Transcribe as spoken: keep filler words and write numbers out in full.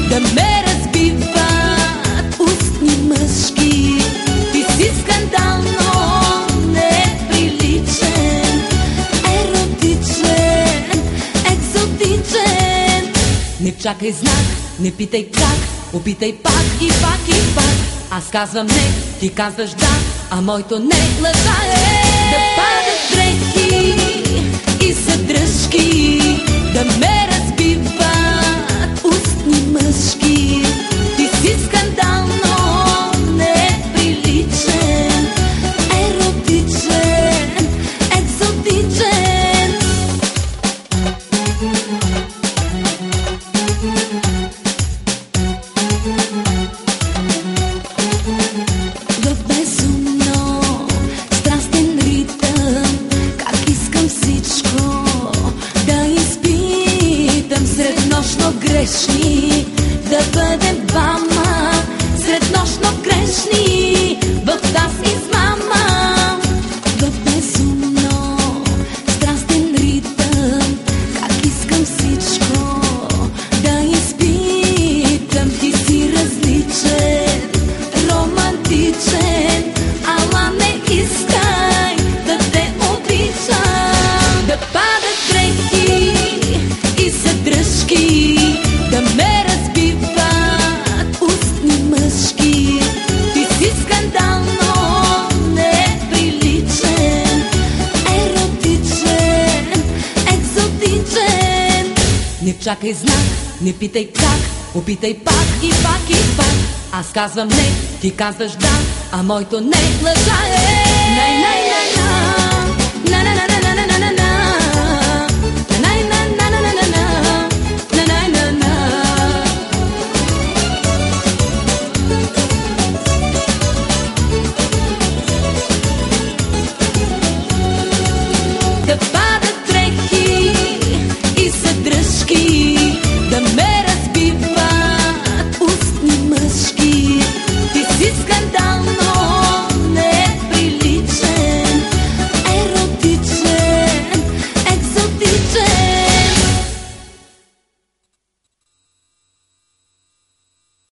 да ме разбиват устни мъжки. Ти си скандално неприличен, еротичен, екзотичен. Не чакай знак, не питай как, опитай пак и пак и пак. Аз казвам не, ти казваш да, а моето не лъжа е. Да падат дрехи и съдръжки, да ме разбиват устни мъжки. Ти си скандално неприличен, еротичен, екзотичен. В безумно страстен ритъм, как искам всичко да изпитам. Среднощно грешни да бъдем двама, среднощно грешни в таз измама. В безумно страстен ритъм, как искам всичко да изпитам. Ти си различен, романтичен, ала не искай да те обичам. Да падат дрехи и съдръжки, да ме разбиват устни мъжки. Ти си скандално неприличен, еротичен, екзотичен. Не чакай знак, не питай как, опитай пак и пак и пак. Аз казвам не, ти казваш да, а моето не лъжа е. На на на на на на на на на на на